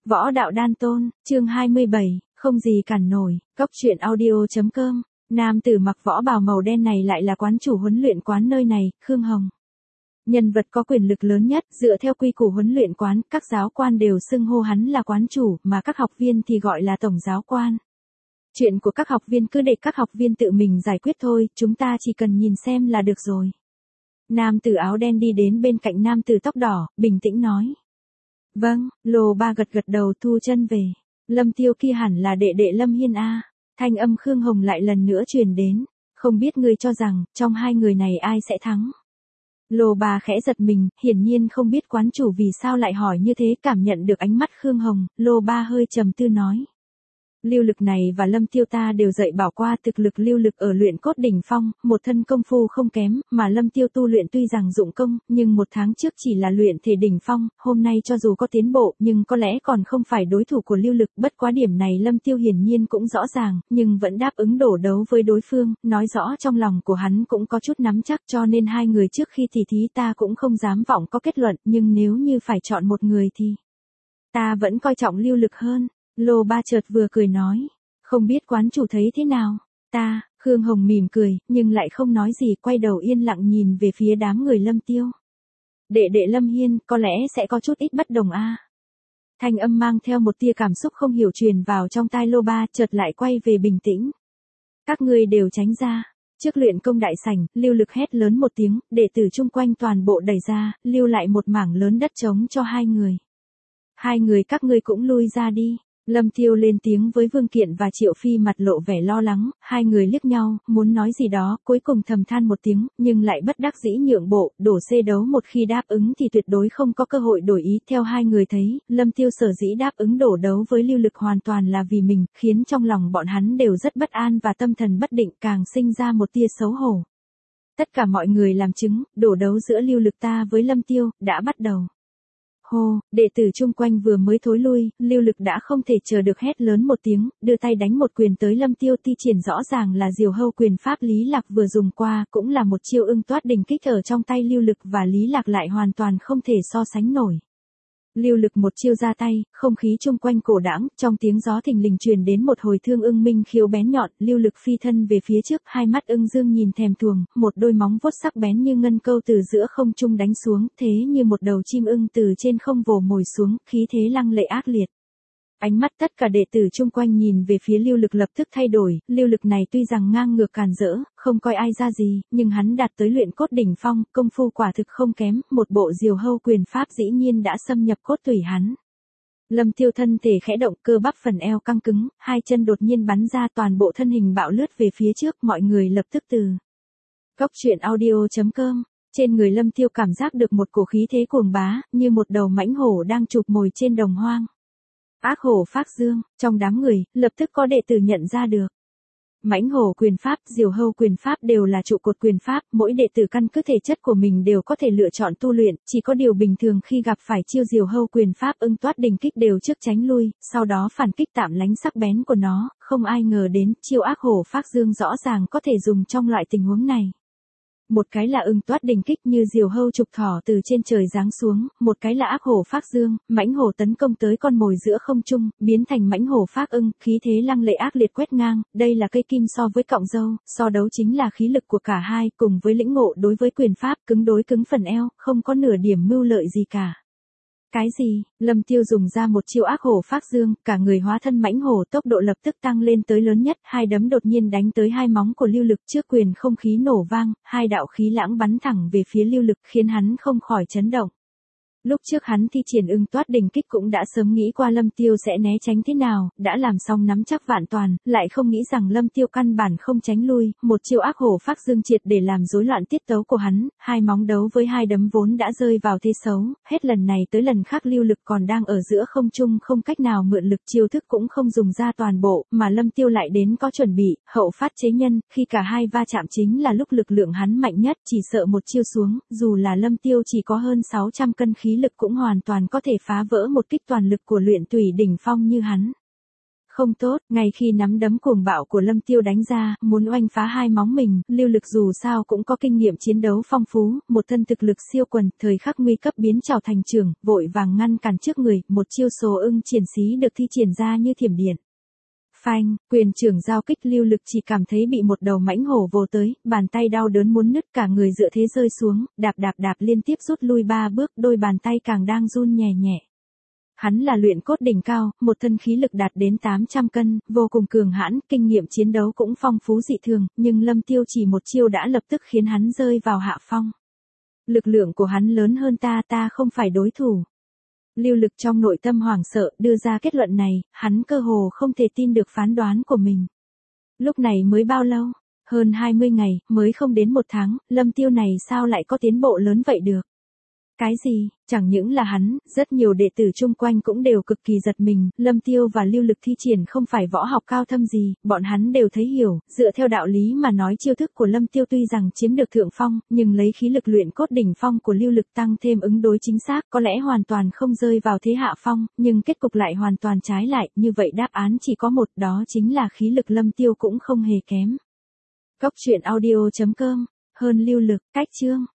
Võ đạo đan tôn, chương 27, không gì cản nổi, Cốc truyện audio.com. Nam tử mặc võ bào màu đen này lại là quán chủ huấn luyện quán nơi này, Khương Hồng. Nhân vật có quyền lực lớn nhất, dựa theo quy củ huấn luyện quán, các giáo quan đều xưng hô hắn là quán chủ, mà các học viên thì gọi là tổng giáo quan. Chuyện của các học viên cứ để các học viên tự mình giải quyết thôi, chúng ta chỉ cần nhìn xem là được rồi. Nam tử áo đen đi đến bên cạnh nam tử tóc đỏ, bình tĩnh nói. Vâng, Lô Ba gật gật đầu thu chân về. Lâm Tiêu kia hẳn là đệ đệ Lâm Hiên A. Thanh âm Khương Hồng lại lần nữa truyền đến. Không biết ngươi cho rằng, trong hai người này ai sẽ thắng. Lô Ba khẽ giật mình, hiển nhiên không biết quán chủ vì sao lại hỏi như thế, cảm nhận được ánh mắt Khương Hồng, Lô Ba hơi trầm tư nói. Lưu Lực này và Lâm Tiêu ta đều dạy bảo qua, thực lực Lưu Lực ở luyện cốt đỉnh phong, một thân công phu không kém, mà Lâm Tiêu tu luyện tuy rằng dụng công, nhưng một tháng trước chỉ là luyện thể đỉnh phong, hôm nay cho dù có tiến bộ, nhưng có lẽ còn không phải đối thủ của Lưu Lực, bất quá điểm này Lâm Tiêu hiển nhiên cũng rõ ràng, nhưng vẫn đáp ứng đổ đấu với đối phương, nói rõ trong lòng của hắn cũng có chút nắm chắc, cho nên hai người trước khi tỉ thí ta cũng không dám vọng có kết luận, nhưng nếu như phải chọn một người thì ta vẫn coi trọng Lưu Lực hơn. Lô Ba chợt vừa cười nói, không biết quán chủ thấy thế nào, Khương Hồng mỉm cười, nhưng lại không nói gì, quay đầu yên lặng nhìn về phía đám người Lâm Tiêu. Đệ đệ Lâm Hiên, có lẽ sẽ có chút ít bất đồng a. Thanh âm mang theo một tia cảm xúc không hiểu truyền vào trong tai Lô Ba, chợt lại quay về bình tĩnh. Các ngươi đều tránh ra. Trước luyện công đại sảnh, Lưu Lực hét lớn một tiếng, đệ tử chung quanh toàn bộ đẩy ra, lưu lại một mảng lớn đất trống cho hai người. Hai người các ngươi cũng lui ra đi. Lâm Tiêu lên tiếng với Vương Kiện và Triệu Phi, mặt lộ vẻ lo lắng, hai người liếc nhau, muốn nói gì đó, cuối cùng thầm than một tiếng, nhưng lại bất đắc dĩ nhượng bộ, đổ xê đấu một khi đáp ứng thì tuyệt đối không có cơ hội đổi ý. Theo hai người thấy, Lâm Tiêu sở dĩ đáp ứng đổ đấu với Lưu Lực hoàn toàn là vì mình, khiến trong lòng bọn hắn đều rất bất an và tâm thần bất định, càng sinh ra một tia xấu hổ. Tất cả mọi người làm chứng, đổ đấu giữa Lưu Lực ta với Lâm Tiêu, đã bắt đầu. Hô, đệ tử chung quanh vừa mới thối lui, Lưu Lực đã không thể chờ được hét lớn một tiếng, đưa tay đánh một quyền tới Lâm Tiêu, thi triển rõ ràng là Diều Hâu quyền pháp Lý Lạc vừa dùng qua, cũng là một chiêu ưng toát đỉnh kích ở trong tay Lưu Lực và Lý Lạc lại hoàn toàn không thể so sánh nổi. Lưu Lực một chiêu ra tay, không khí chung quanh cổ đãng, trong tiếng gió thình lình truyền đến một hồi thương ưng minh khiếu bén nhọn, Lưu Lực phi thân về phía trước, hai mắt ưng dương nhìn thèm thuồng, một đôi móng vuốt sắc bén như ngân câu từ giữa không trung đánh xuống, thế như một đầu chim ưng từ trên không vồ mồi xuống, khí thế lăng lệ ác liệt. Ánh mắt tất cả đệ tử chung quanh nhìn về phía Lưu Lực lập tức thay đổi, Lưu Lực này tuy rằng ngang ngược càn rỡ, không coi ai ra gì, nhưng hắn đạt tới luyện cốt đỉnh phong, công phu quả thực không kém, một bộ Diều Hâu quyền pháp dĩ nhiên đã xâm nhập cốt tủy hắn. Lâm Tiêu thân thể khẽ động, cơ bắp phần eo căng cứng, hai chân đột nhiên bắn ra, toàn bộ thân hình bạo lướt về phía trước, mọi người lập tức từ Cốc truyện audio.com. Trên người Lâm Tiêu cảm giác được một cổ khí thế cuồng bá, như một đầu mãnh hổ đang chụp mồi trên đồng hoang. Ác hổ phác dương, trong đám người, lập tức có đệ tử nhận ra được. Mãnh hổ quyền pháp, Diều Hâu quyền pháp đều là trụ cột quyền pháp, mỗi đệ tử căn cứ thể chất của mình đều có thể lựa chọn tu luyện, chỉ có điều bình thường khi gặp phải chiêu Diều Hâu quyền pháp ưng toát đỉnh kích đều trước tránh lui, sau đó phản kích tạm lánh sắc bén của nó, không ai ngờ đến, chiêu ác hổ phác dương rõ ràng có thể dùng trong loại tình huống này. Một cái là ưng toát đỉnh kích như Diều Hâu trục thỏ từ trên trời giáng xuống, một cái là ác hổ phác dương, mãnh hổ tấn công tới con mồi giữa không trung, biến thành mãnh hổ phác ưng, khí thế lăng lệ ác liệt quét ngang, đây là cây kim so với cọng dâu, so đấu chính là khí lực của cả hai, cùng với lĩnh ngộ đối với quyền pháp, cứng đối cứng phần eo, không có nửa điểm mưu lợi gì cả. Cái gì? Lâm Tiêu dùng ra một chiêu ác hổ phác dương, cả người hóa thân mãnh hổ, tốc độ lập tức tăng lên tới lớn nhất, hai đấm đột nhiên đánh tới hai móng của Lưu Lực, trước quyền không khí nổ vang, hai đạo khí lãng bắn thẳng về phía Lưu Lực, khiến hắn không khỏi chấn động. Lúc trước hắn thi triển ưng toát đỉnh kích cũng đã sớm nghĩ qua Lâm Tiêu sẽ né tránh thế nào, đã làm xong nắm chắc vạn toàn, lại không nghĩ rằng Lâm Tiêu căn bản không tránh lui, một chiêu ác hổ phác dương triệt để làm rối loạn tiết tấu của hắn, hai móng đấu với hai đấm vốn đã rơi vào thế xấu, hết lần này tới lần khác Lưu Lực còn đang ở giữa không trung không cách nào mượn lực, chiêu thức cũng không dùng ra toàn bộ, mà Lâm Tiêu lại đến có chuẩn bị, hậu phát chế nhân, khi cả hai va chạm chính là lúc lực lượng hắn mạnh nhất, chỉ sợ một chiêu xuống, dù là Lâm Tiêu chỉ có hơn 600 cân khí lực cũng hoàn toàn có thể phá vỡ một kích toàn lực của luyện tủy đỉnh phong như hắn. Không tốt, ngay khi nắm đấm cuồng bạo của Lâm Tiêu đánh ra, muốn oanh phá hai móng mình, Lưu Lực dù sao cũng có kinh nghiệm chiến đấu phong phú, một thân thực lực siêu quần, thời khắc nguy cấp biến trảo thành trưởng, vội vàng ngăn cản trước người, một chiêu số ưng triển xí được thi triển ra như thiểm điện. Phanh, quyền trưởng giao kích Lưu Lực chỉ cảm thấy bị một đầu mãnh hổ vồ tới, bàn tay đau đớn muốn nứt, cả người dựa thế rơi xuống, đạp liên tiếp rút lui 3 bước, đôi bàn tay càng đang run nhẹ nhẹ. Hắn là luyện cốt đỉnh cao, một thân khí lực đạt đến 800 cân, vô cùng cường hãn, kinh nghiệm chiến đấu cũng phong phú dị thường, nhưng Lâm Tiêu chỉ một chiêu đã lập tức khiến hắn rơi vào hạ phong. Lực lượng của hắn lớn hơn ta không phải đối thủ. Lưu Lực trong nội tâm hoảng sợ, đưa ra kết luận này, hắn cơ hồ không thể tin được phán đoán của mình. Lúc này mới bao lâu? Hơn 20 ngày, mới không đến 1 tháng, Lâm Tiêu này sao lại có tiến bộ lớn vậy được? Cái gì? Chẳng những là hắn, rất nhiều đệ tử chung quanh cũng đều cực kỳ giật mình, Lâm Tiêu và Lưu Lực thi triển không phải võ học cao thâm gì, bọn hắn đều thấy hiểu, dựa theo đạo lý mà nói chiêu thức của Lâm Tiêu tuy rằng chiếm được thượng phong, nhưng lấy khí lực luyện cốt đỉnh phong của Lưu Lực tăng thêm ứng đối chính xác, có lẽ hoàn toàn không rơi vào thế hạ phong, nhưng kết cục lại hoàn toàn trái lại, như vậy đáp án chỉ có một, đó chính là khí lực Lâm Tiêu cũng không hề kém. Góc truyện audio.com, hơn Lưu Lực, cách chương